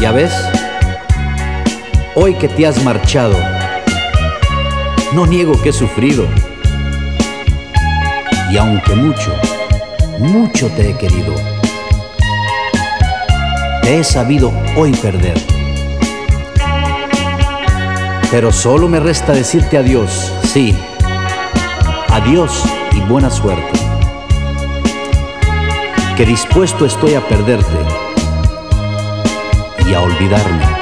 Ya ves, hoy que te has marchado, no niego que he sufrido. Y aunque mucho, mucho te he querido, te he sabido hoy perder. Pero solo me resta decirte adiós, sí, adiós y buena suerte. Que dispuesto estoy a perderte y a olvidarme.